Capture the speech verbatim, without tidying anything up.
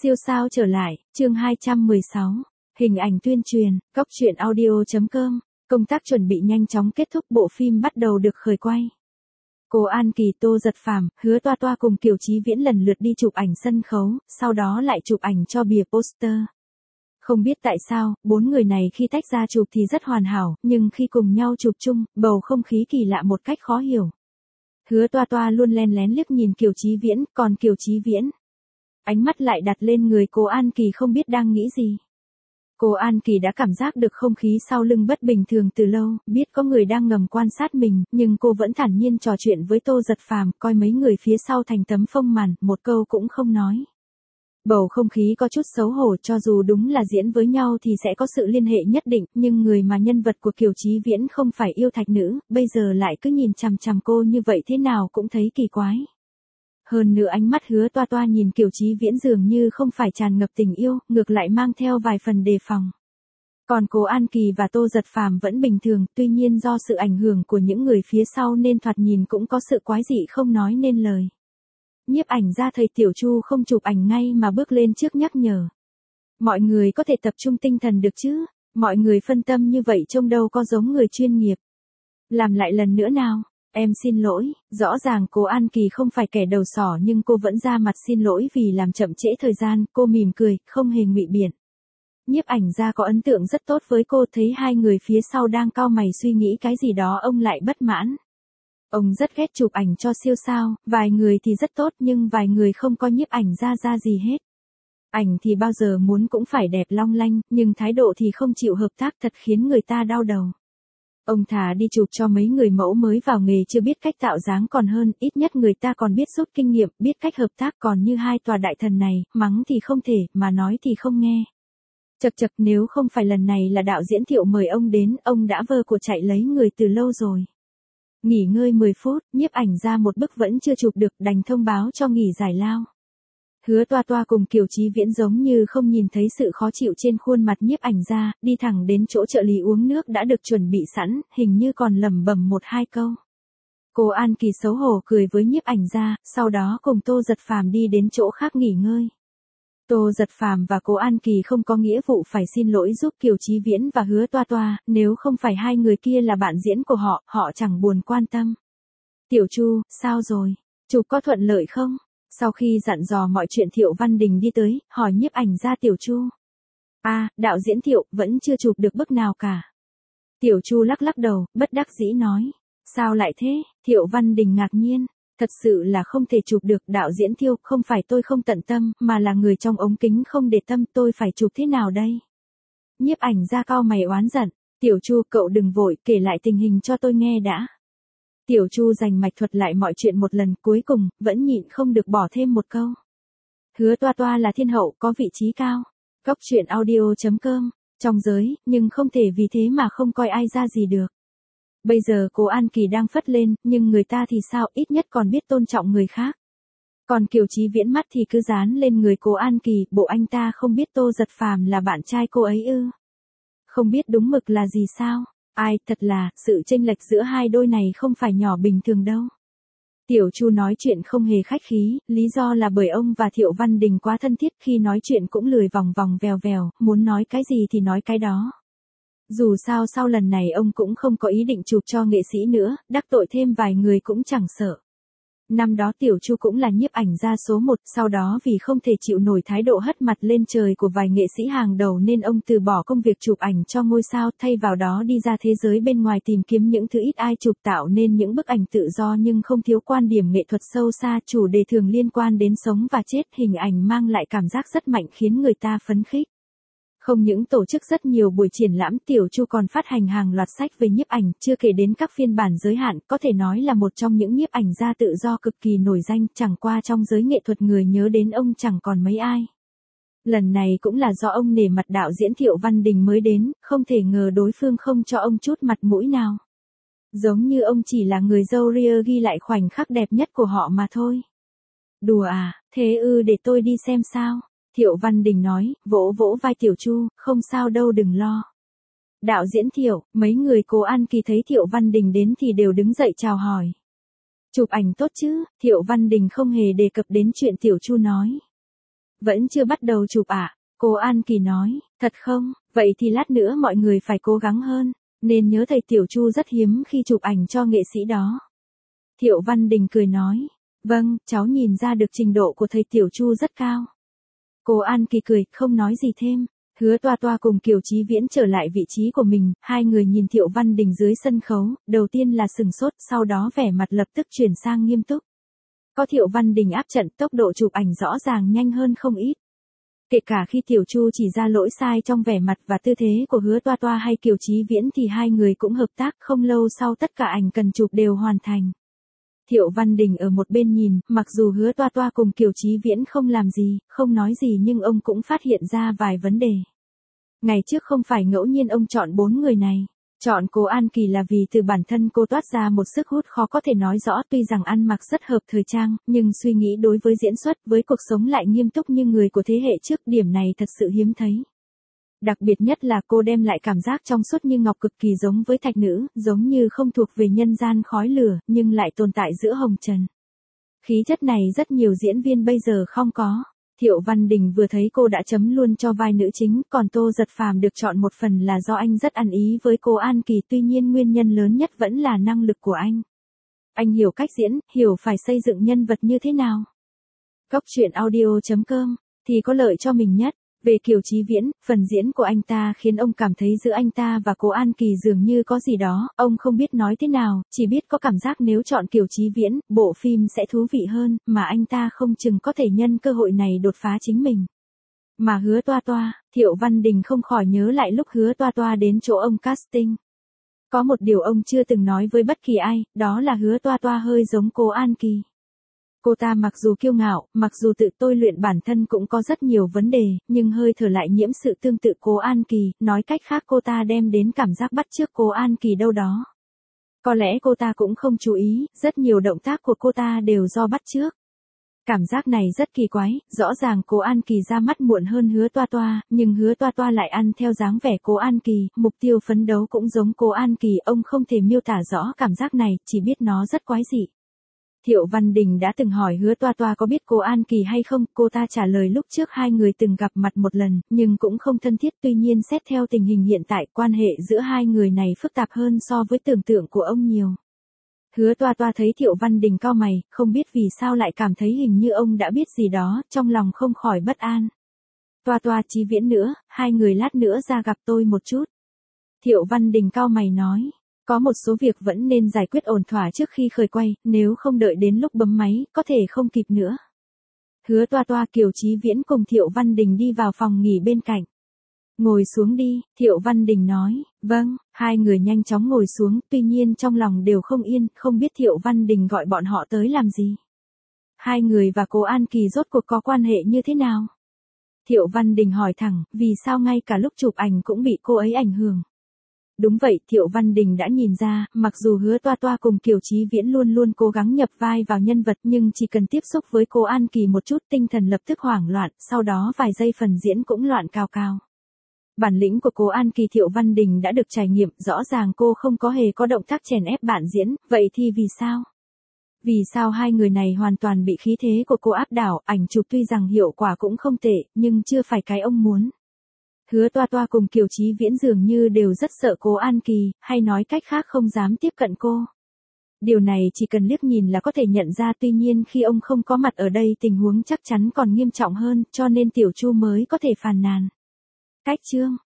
Siêu sao trở lại, chương hai trăm mười sáu. Hình ảnh tuyên truyền, cóc truyện audio chấm com. Công tác chuẩn bị nhanh chóng kết thúc, bộ phim bắt đầu được khởi quay. Cô An Kỳ, Tô Giật Phàm, Hứa Toa Toa cùng Kiều Chí Viễn lần lượt đi chụp ảnh sân khấu, sau đó lại chụp ảnh cho bìa poster. Không biết tại sao, bốn người này khi tách ra chụp thì rất hoàn hảo, nhưng khi cùng nhau chụp chung, bầu không khí kỳ lạ một cách khó hiểu. Hứa Toa Toa luôn len lén liếc nhìn Kiều Chí Viễn, còn Kiều Chí Viễn, ánh mắt lại đặt lên người cô An Kỳ không biết đang nghĩ gì. Cô An Kỳ đã cảm giác được không khí sau lưng bất bình thường từ lâu, biết có người đang ngầm quan sát mình, nhưng cô vẫn thản nhiên trò chuyện với Tô Giật Phàm, coi mấy người phía sau thành tấm phông màn, một câu cũng không nói. Bầu không khí có chút xấu hổ, cho dù đúng là diễn với nhau thì sẽ có sự liên hệ nhất định, nhưng người mà nhân vật của Kiều Chí Viễn không phải yêu thạch nữ, bây giờ lại cứ nhìn chằm chằm cô như vậy thế nào cũng thấy kỳ quái. Hơn nữa ánh mắt Hứa Toa Toa nhìn Kiều Chí Viễn dường như không phải tràn ngập tình yêu, ngược lại mang theo vài phần đề phòng. Còn cô An Kỳ và Tô Giật Phàm vẫn bình thường, tuy nhiên do sự ảnh hưởng của những người phía sau nên thoạt nhìn cũng có sự quái dị không nói nên lời. Nhiếp ảnh gia thầy Tiểu Chu không chụp ảnh ngay mà bước lên trước nhắc nhở. Mọi người có thể tập trung tinh thần được chứ, mọi người phân tâm như vậy trông đâu có giống người chuyên nghiệp. Làm lại lần nữa nào. Em xin lỗi, rõ ràng cô An Kỳ không phải kẻ đầu sỏ nhưng cô vẫn ra mặt xin lỗi vì làm chậm trễ thời gian, cô mỉm cười, không hề ngụy biện. Nhiếp ảnh gia có ấn tượng rất tốt với cô, thấy hai người phía sau đang cau mày suy nghĩ cái gì đó ông lại bất mãn. Ông rất ghét chụp ảnh cho siêu sao, vài người thì rất tốt nhưng vài người không coi nhiếp ảnh gia ra gì hết. Ảnh thì bao giờ muốn cũng phải đẹp long lanh, nhưng thái độ thì không chịu hợp tác thật khiến người ta đau đầu. Ông thà đi chụp cho mấy người mẫu mới vào nghề chưa biết cách tạo dáng còn hơn, ít nhất người ta còn biết rút kinh nghiệm, biết cách hợp tác, còn như hai tòa đại thần này, mắng thì không thể, mà nói thì không nghe. Chật chật, nếu không phải lần này là đạo diễn Thiệu mời ông đến, ông đã vơ của chạy lấy người từ lâu rồi. Nghỉ ngơi mười phút, nhiếp ảnh ra một bức vẫn chưa chụp được, đành thông báo cho nghỉ giải lao. Hứa Toa Toa cùng Kiều Chí Viễn giống như không nhìn thấy sự khó chịu trên khuôn mặt nhiếp ảnh ra, đi thẳng đến chỗ trợ lý uống nước đã được chuẩn bị sẵn, hình như còn lẩm bẩm một hai câu. Cô An Kỳ xấu hổ cười với nhiếp ảnh ra, sau đó cùng Tô Giật Phàm đi đến chỗ khác nghỉ ngơi. Tô Giật Phàm và cô An Kỳ không có nghĩa vụ phải xin lỗi giúp Kiều Chí Viễn và Hứa Toa Toa, nếu không phải hai người kia là bạn diễn của họ, họ chẳng buồn quan tâm. Tiểu Chu, sao rồi? Chụp có thuận lợi không? Sau khi dặn dò mọi chuyện Thiệu Văn Đình đi tới, hỏi nhiếp ảnh ra Tiểu Chu. À, đạo diễn Thiệu, vẫn chưa chụp được bức nào cả. Tiểu Chu lắc lắc đầu, bất đắc dĩ nói. Sao lại thế? Thiệu Văn Đình ngạc nhiên. Thật sự là không thể chụp được, đạo diễn Thiệu, không phải tôi không tận tâm, mà là người trong ống kính không để tâm, tôi phải chụp thế nào đây? Nhiếp ảnh ra cau mày oán giận. Tiểu Chu, cậu đừng vội, kể lại tình hình cho tôi nghe đã. Tiểu Chu dành mạch thuật lại mọi chuyện một lần, cuối cùng, vẫn nhịn không được bỏ thêm một câu. Hứa Toa Toa là thiên hậu, có vị trí cao. Cóc truyện audio chấm com, trong giới, nhưng không thể vì thế mà không coi ai ra gì được. Bây giờ cô An Kỳ đang phất lên, nhưng người ta thì sao, ít nhất còn biết tôn trọng người khác. Còn Kiều Chí Viễn mắt thì cứ dán lên người cô An Kỳ, bộ anh ta không biết Tô Giật Phàm là bạn trai cô ấy ư? Không biết đúng mực là gì sao? Ai, thật là, sự chênh lệch giữa hai đôi này không phải nhỏ bình thường đâu. Tiểu Chu nói chuyện không hề khách khí, lý do là bởi ông và Thiệu Văn Đình quá thân thiết, khi nói chuyện cũng lười vòng vòng vèo vèo, muốn nói cái gì thì nói cái đó. Dù sao sau lần này ông cũng không có ý định chụp cho nghệ sĩ nữa, đắc tội thêm vài người cũng chẳng sợ. Năm đó Tiểu Chu cũng là nhiếp ảnh gia số một, sau đó vì không thể chịu nổi thái độ hất mặt lên trời của vài nghệ sĩ hàng đầu nên ông từ bỏ công việc chụp ảnh cho ngôi sao, thay vào đó đi ra thế giới bên ngoài tìm kiếm những thứ ít ai chụp, tạo nên những bức ảnh tự do nhưng không thiếu quan điểm nghệ thuật sâu xa, chủ đề thường liên quan đến sống và chết, hình ảnh mang lại cảm giác rất mạnh khiến người ta phấn khích. Không những tổ chức rất nhiều buổi triển lãm, Tiểu Chu còn phát hành hàng loạt sách về nhiếp ảnh, chưa kể đến các phiên bản giới hạn, có thể nói là một trong những nhiếp ảnh gia tự do cực kỳ nổi danh, chẳng qua trong giới nghệ thuật người nhớ đến ông chẳng còn mấy ai. Lần này cũng là do ông nể mặt đạo diễn Thiệu Văn Đình mới đến, không thể ngờ đối phương không cho ông chút mặt mũi nào. Giống như ông chỉ là người dâu ria ghi lại khoảnh khắc đẹp nhất của họ mà thôi. Đùa à, thế ư, để tôi đi xem sao. Thiệu Văn Đình nói, vỗ vỗ vai Tiểu Chu, không sao đâu, đừng lo. Đạo diễn Thiệu, mấy người cô An Kỳ thấy Thiệu Văn Đình đến thì đều đứng dậy chào hỏi. Chụp ảnh tốt chứ? Thiệu Văn Đình không hề đề cập đến chuyện Tiểu Chu nói. Vẫn chưa bắt đầu chụp ạ. Cô An Kỳ nói, thật không, vậy thì lát nữa mọi người phải cố gắng hơn, nên nhớ thầy Tiểu Chu rất hiếm khi chụp ảnh cho nghệ sĩ đó. Thiệu Văn Đình cười nói, vâng, cháu nhìn ra được trình độ của thầy Tiểu Chu rất cao. Cô An Kỳ cười, không nói gì thêm. Hứa Toa Toa cùng Kiều Chí Viễn trở lại vị trí của mình, hai người nhìn Thiệu Văn Đình dưới sân khấu, đầu tiên là sừng sốt, sau đó vẻ mặt lập tức chuyển sang nghiêm túc. Có Thiệu Văn Đình áp trận, tốc độ chụp ảnh rõ ràng nhanh hơn không ít. Kể cả khi Tiểu Chu chỉ ra lỗi sai trong vẻ mặt và tư thế của Hứa Toa Toa hay Kiều Chí Viễn thì hai người cũng hợp tác, không lâu sau tất cả ảnh cần chụp đều hoàn thành. Thiệu Văn Đình ở một bên nhìn, mặc dù Hứa Toa Toa cùng Kiều Chí Viễn không làm gì, không nói gì nhưng ông cũng phát hiện ra vài vấn đề. Ngày trước không phải ngẫu nhiên ông chọn bốn người này. Chọn cô An Kỳ là vì từ bản thân cô toát ra một sức hút khó có thể nói rõ, tuy rằng ăn mặc rất hợp thời trang, nhưng suy nghĩ đối với diễn xuất, với cuộc sống lại nghiêm túc như người của thế hệ trước, điểm này thật sự hiếm thấy. Đặc biệt nhất là cô đem lại cảm giác trong suốt như ngọc, cực kỳ giống với thạch nữ, giống như không thuộc về nhân gian khói lửa, nhưng lại tồn tại giữa hồng trần. Khí chất này rất nhiều diễn viên bây giờ không có. Thiệu Văn Đình vừa thấy cô đã chấm luôn cho vai nữ chính, còn Tô Giật Phàm được chọn một phần là do anh rất ăn ý với cô An Kỳ, tuy nhiên nguyên nhân lớn nhất vẫn là năng lực của anh. Anh hiểu cách diễn, hiểu phải xây dựng nhân vật như thế nào. Cốc truyện audio chấm com thì có lợi cho mình nhất. Về Kiều Chí Viễn, phần diễn của anh ta khiến ông cảm thấy giữa anh ta và cô An Kỳ dường như có gì đó, ông không biết nói thế nào, chỉ biết có cảm giác nếu chọn Kiều Chí Viễn, bộ phim sẽ thú vị hơn, mà anh ta không chừng có thể nhân cơ hội này đột phá chính mình. Mà Hứa Toa Toa, Thiệu Văn Đình không khỏi nhớ lại lúc Hứa Toa Toa đến chỗ ông casting. Có một điều ông chưa từng nói với bất kỳ ai, đó là Hứa Toa Toa hơi giống cô An Kỳ. Cô ta mặc dù kiêu ngạo, mặc dù tự tôi luyện bản thân cũng có rất nhiều vấn đề, nhưng hơi thở lại nhiễm sự tương tự cô An Kỳ, nói cách khác cô ta đem đến cảm giác bắt chước cô An Kỳ đâu đó. Có lẽ cô ta cũng không chú ý, rất nhiều động tác của cô ta đều do bắt chước. Cảm giác này rất kỳ quái, rõ ràng cô An Kỳ ra mắt muộn hơn Hứa Toa Toa, nhưng Hứa Toa Toa lại ăn theo dáng vẻ cô An Kỳ, mục tiêu phấn đấu cũng giống cô An Kỳ, ông không thể miêu tả rõ cảm giác này, chỉ biết nó rất quái dị. Thiệu Văn Đình đã từng hỏi Hứa Toa Toa có biết cô An Kỳ hay không, cô ta trả lời lúc trước hai người từng gặp mặt một lần, nhưng cũng không thân thiết, tuy nhiên xét theo tình hình hiện tại, quan hệ giữa hai người này phức tạp hơn so với tưởng tượng của ông nhiều. Hứa Toa Toa thấy Thiệu Văn Đình cau mày, không biết vì sao lại cảm thấy hình như ông đã biết gì đó, trong lòng không khỏi bất an. Toa Toa, Chí Viễn nữa, hai người lát nữa ra gặp tôi một chút. Thiệu Văn Đình cau mày nói. Có một số việc vẫn nên giải quyết ổn thỏa trước khi khởi quay, nếu không đợi đến lúc bấm máy, có thể không kịp nữa. Hứa Toa Toa, Kiều Chí Viễn cùng Thiệu Văn Đình đi vào phòng nghỉ bên cạnh. Ngồi xuống đi, Thiệu Văn Đình nói, vâng, hai người nhanh chóng ngồi xuống, tuy nhiên trong lòng đều không yên, không biết Thiệu Văn Đình gọi bọn họ tới làm gì. Hai người và cô An Kỳ rốt cuộc có quan hệ như thế nào? Thiệu Văn Đình hỏi thẳng, vì sao ngay cả lúc chụp ảnh cũng bị cô ấy ảnh hưởng? Đúng vậy, Thiệu Văn Đình đã nhìn ra, mặc dù Hứa Toa Toa cùng Kiều Chí Viễn luôn luôn cố gắng nhập vai vào nhân vật nhưng chỉ cần tiếp xúc với cô An Kỳ một chút tinh thần lập tức hoảng loạn, sau đó vài giây phần diễn cũng loạn cao cao. Bản lĩnh của cô An Kỳ Thiệu Văn Đình đã được trải nghiệm, rõ ràng cô không có hề có động tác chèn ép bạn diễn, vậy thì vì sao? Vì sao hai người này hoàn toàn bị khí thế của cô áp đảo, ảnh chụp tuy rằng hiệu quả cũng không tệ, nhưng chưa phải cái ông muốn. Hứa Toa Toa cùng Kiều Chí Viễn dường như đều rất sợ cô An Kỳ, hay nói cách khác không dám tiếp cận cô. Điều này chỉ cần liếc nhìn là có thể nhận ra, tuy nhiên khi ông không có mặt ở đây tình huống chắc chắn còn nghiêm trọng hơn, cho nên Tiểu Chu mới có thể phàn nàn. Cách chương